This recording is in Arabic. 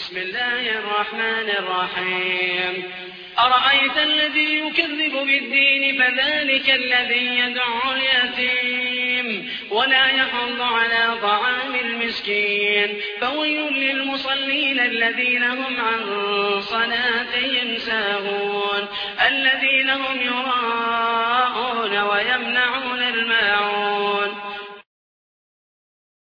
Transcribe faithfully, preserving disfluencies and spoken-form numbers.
بسم الله الرحمن الرحيم أرأيت الذي يكذب بالدين فذلك الذي يدع اليتيم ولا يحض على طعام المسكين فويل للمصلين الذين هم عن صلاتهم ساهون الذين هم يراءون ويمنعون